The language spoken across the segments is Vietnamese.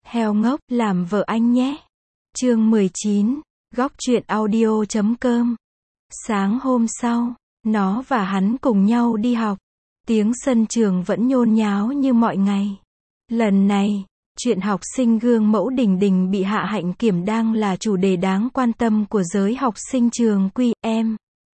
Heo ngốc, làm vợ anh nhé. Chương 19, góc truyện audio.com. Sáng hôm sau, nó và hắn cùng nhau đi học. Tiếng sân trường vẫn nhôn nháo như mọi ngày. Lần này, chuyện học sinh gương mẫu Đình Đình bị hạ hạnh kiểm đang là chủ đề đáng quan tâm của giới học sinh trường Quy. Em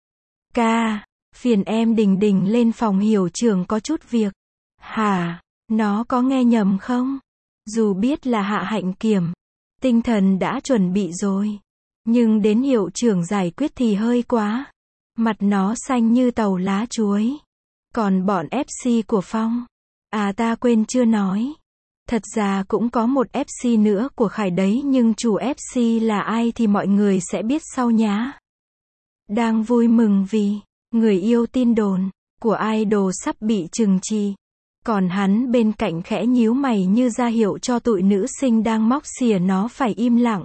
ca, phiền em Đình Đình lên phòng hiệu trưởng có chút việc. Hả, nó có nghe nhầm không? Dù biết là hạ hạnh kiểm, tinh thần đã chuẩn bị rồi, nhưng đến hiệu trưởng giải quyết thì hơi quá. Mặt nó xanh như tàu lá chuối. Còn bọn FC của Phong, ta quên chưa nói. Thật ra cũng có một FC nữa của Khải đấy, nhưng chủ FC là ai thì mọi người sẽ biết sau nhá. Đang vui mừng vì người yêu tin đồn của idol sắp bị trừng trị. Còn hắn bên cạnh khẽ nhíu mày như ra hiệu cho tụi nữ sinh đang móc xỉa nó phải im lặng.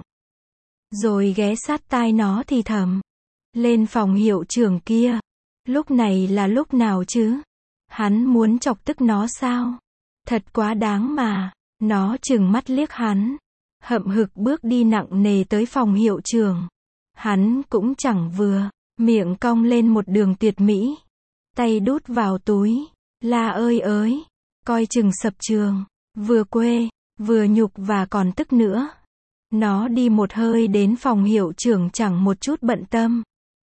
Rồi ghé sát tai nó thì thầm. Lên phòng hiệu trưởng kia. Lúc này là lúc nào chứ? Hắn muốn chọc tức nó sao? Thật quá đáng mà. Nó trừng mắt liếc hắn. Hậm hực bước đi nặng nề tới phòng hiệu trưởng. Hắn cũng chẳng vừa. Miệng cong lên một đường tuyệt mỹ. Tay đút vào túi. La ơi ới. Coi chừng sập trường. Vừa quê, vừa nhục và còn tức nữa. Nó đi một hơi đến phòng hiệu trưởng chẳng một chút bận tâm.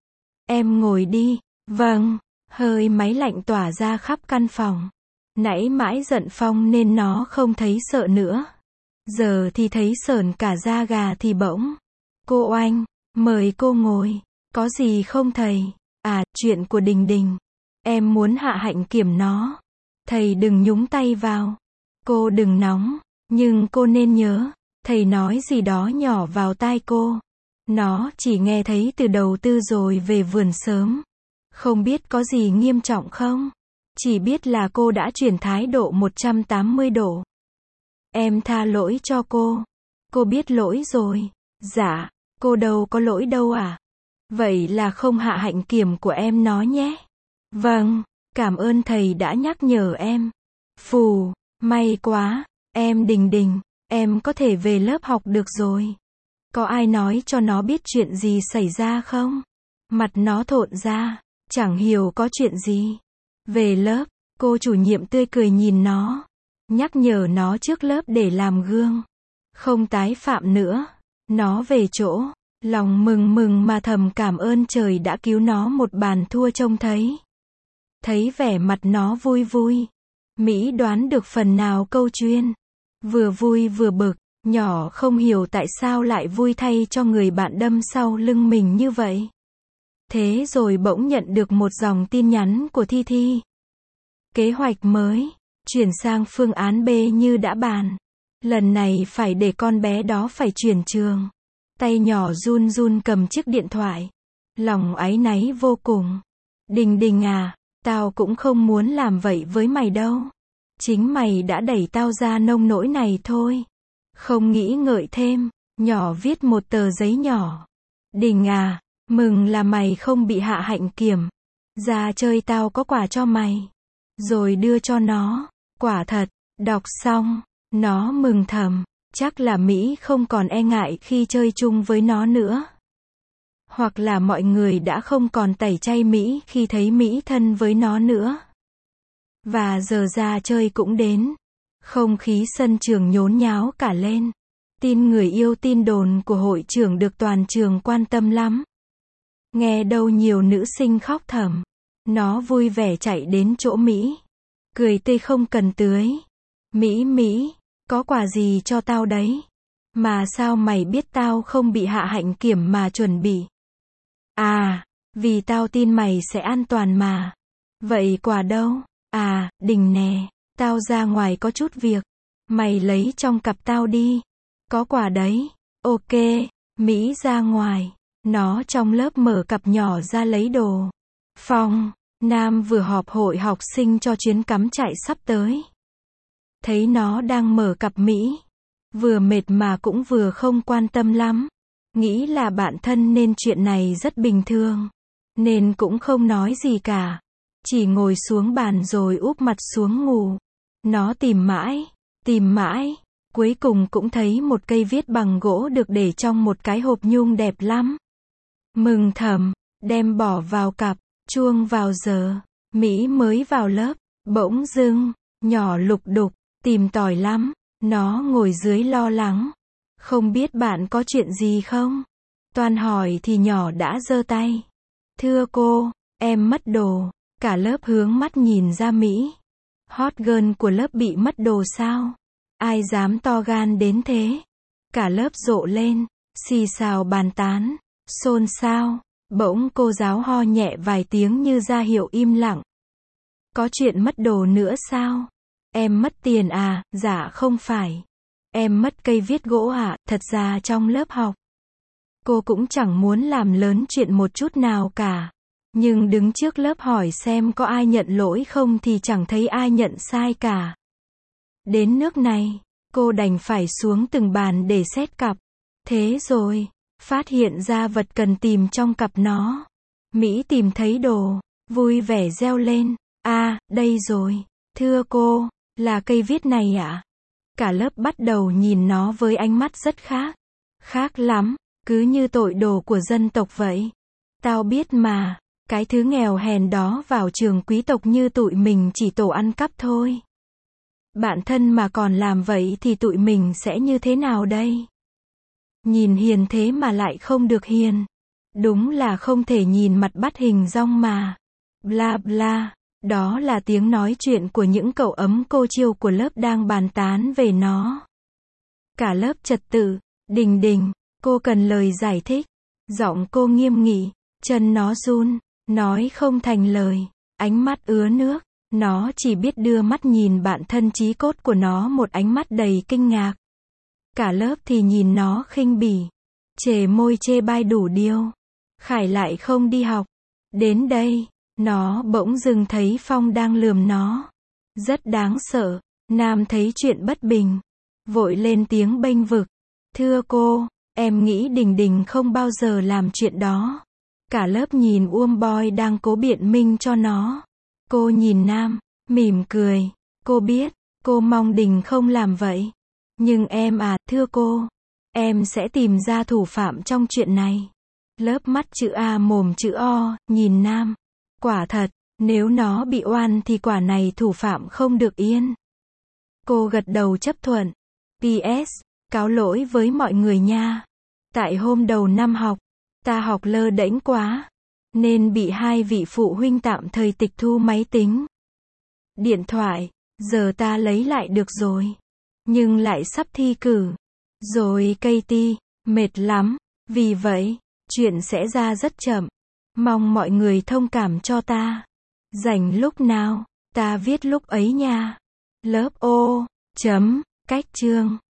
Em ngồi đi. Vâng. Hơi máy lạnh tỏa ra khắp căn phòng. Nãy mãi giận Phong nên nó không thấy sợ nữa. Giờ thì thấy sởn cả da gà thì bỗng. Cô Oanh, mời cô ngồi. Có gì không thầy? Chuyện của Đình Đình. Em muốn hạ hạnh kiểm nó. Thầy đừng nhúng tay vào. Cô đừng nóng. Nhưng cô nên nhớ. Thầy nói gì đó nhỏ vào tai cô. Nó chỉ nghe thấy từ đầu tư rồi về vườn sớm. Không biết có gì nghiêm trọng không? Chỉ biết là cô đã chuyển thái độ 180 độ. Em tha lỗi cho cô. Cô biết lỗi rồi. Dạ, cô đâu có lỗi đâu à? Vậy là không hạ hạnh kiểm của em nó nhé. Vâng, cảm ơn thầy đã nhắc nhở em. Phù, may quá, em Đình Đình, em có thể về lớp học được rồi. Có ai nói cho nó biết chuyện gì xảy ra không? Mặt nó thộn ra, chẳng hiểu có chuyện gì. Về lớp, cô chủ nhiệm tươi cười nhìn nó, nhắc nhở nó trước lớp để làm gương. Không tái phạm nữa. Nó về chỗ, lòng mừng mừng mà thầm cảm ơn trời đã cứu nó một bàn thua trông thấy. Thấy vẻ mặt nó vui vui. Mỹ đoán được phần nào câu chuyên. Vừa vui vừa bực, nhỏ không hiểu tại sao lại vui thay cho người bạn đâm sau lưng mình như vậy. Thế rồi bỗng nhận được một dòng tin nhắn của Thi Thi. Kế hoạch mới, chuyển sang phương án B như đã bàn. Lần này phải để con bé đó phải chuyển trường. Tay nhỏ run run cầm chiếc điện thoại. Lòng áy náy vô cùng. Đình Đình à, tao cũng không muốn làm vậy với mày đâu. Chính mày đã đẩy tao ra nông nỗi này thôi. Không nghĩ ngợi thêm, nhỏ viết một tờ giấy nhỏ. Đình à, mừng là mày không bị hạ hạnh kiểm. Ra chơi tao có quà cho mày. Rồi đưa cho nó. Quả thật, đọc xong, nó mừng thầm. Chắc là Mỹ không còn e ngại khi chơi chung với nó nữa. Hoặc là mọi người đã không còn tẩy chay Mỹ khi thấy Mỹ thân với nó nữa. Và giờ ra chơi cũng đến. Không khí sân trường nhốn nháo cả lên. Tin người yêu tin đồn của hội trưởng được toàn trường quan tâm lắm. Nghe đâu nhiều nữ sinh khóc thầm. Nó vui vẻ chạy đến chỗ Mỹ. Cười tươi không cần tưới. Mỹ, có quà gì cho tao đấy? Mà sao mày biết tao không bị hạ hạnh kiểm mà chuẩn bị? Vì tao tin mày sẽ an toàn mà. Vậy quà đâu? Đình nè, tao ra ngoài có chút việc. Mày lấy trong cặp tao đi. Có quà đấy. Ok, Mỹ ra ngoài. Nó trong lớp mở cặp nhỏ ra lấy đồ. Phong, Nam vừa họp hội học sinh cho chuyến cắm trại sắp tới. Thấy nó đang mở cặp Mỹ. Vừa mệt mà cũng vừa không quan tâm lắm. Nghĩ là bạn thân nên chuyện này rất bình thường. Nên cũng không nói gì cả. Chỉ ngồi xuống bàn rồi úp mặt xuống ngủ. Nó tìm mãi. cuối cùng cũng thấy một cây viết bằng gỗ được để trong một cái hộp nhung đẹp lắm. Mừng thầm, đem bỏ vào cặp, chuông vào giờ, Mỹ mới vào lớp, bỗng dưng, nhỏ lục đục, tìm tòi lắm, nó ngồi dưới lo lắng. Không biết bạn có chuyện gì không? Toàn hỏi thì nhỏ đã giơ tay. Thưa cô, em mất đồ. Cả lớp hướng mắt nhìn ra Mỹ. Hot girl của lớp bị mất đồ sao? Ai dám to gan đến thế? Cả lớp rộ lên, xì xào bàn tán, xôn xao. Bỗng cô giáo ho nhẹ vài tiếng như ra hiệu im lặng. Có chuyện mất đồ nữa sao? Em mất tiền à? Dạ không phải. Em mất cây viết gỗ ạ, thật ra trong lớp học. Cô cũng chẳng muốn làm lớn chuyện một chút nào cả. Nhưng đứng trước lớp hỏi xem có ai nhận lỗi không thì chẳng thấy ai nhận sai cả. Đến nước này, cô đành phải xuống từng bàn để xét cặp. Thế rồi, phát hiện ra vật cần tìm trong cặp nó. Mỹ tìm thấy đồ, vui vẻ reo lên. À, đây rồi. Thưa cô, là cây viết này ạ? Cả lớp bắt đầu nhìn nó với ánh mắt rất khác. Khác lắm, cứ như tội đồ của dân tộc vậy. Tao biết mà, cái thứ nghèo hèn đó vào trường quý tộc như tụi mình chỉ tổ ăn cắp thôi. Bạn thân mà còn làm vậy thì tụi mình sẽ như thế nào đây? Nhìn hiền thế mà lại không được hiền. Đúng là không thể nhìn mặt bắt hình dong mà. Bla bla. Đó là tiếng nói chuyện của những cậu ấm cô chiêu của lớp đang bàn tán về nó. Cả lớp trật tự. Đình đình, cô cần lời giải thích. Giọng cô nghiêm nghị, chân nó run, nói không thành lời, ánh mắt ứa nước. Nó chỉ biết đưa mắt nhìn bạn thân chí cốt của nó một ánh mắt đầy kinh ngạc. Cả lớp thì nhìn nó khinh bỉ, chề môi chê bai đủ điều. Khải lại không đi học. Đến đây, nó bỗng dưng thấy Phong đang lườm nó. Rất đáng sợ. Nam thấy chuyện bất bình, vội lên tiếng bênh vực. Thưa cô, em nghĩ Đình Đình không bao giờ làm chuyện đó. Cả lớp nhìn Boy đang cố biện minh cho nó. Cô nhìn Nam, mỉm cười. Cô biết, cô mong Đình không làm vậy. Nhưng em à, thưa cô, em sẽ tìm ra thủ phạm trong chuyện này. Lớp mắt chữ A mồm chữ O, nhìn Nam. Quả thật, nếu nó bị oan thì quả này thủ phạm không được yên. Cô gật đầu chấp thuận. PS, cáo lỗi với mọi người nha. Tại hôm đầu năm học, ta học lơ đễnh quá, nên bị hai vị phụ huynh tạm thời tịch thu máy tính, điện thoại. Giờ ta lấy lại được rồi, nhưng lại sắp thi cử. Rồi Katie, mệt lắm. Vì vậy, chuyện sẽ ra rất chậm. Mong mọi người thông cảm cho ta. Rảnh lúc nào, ta viết lúc ấy nha. Lớp O. Cách chương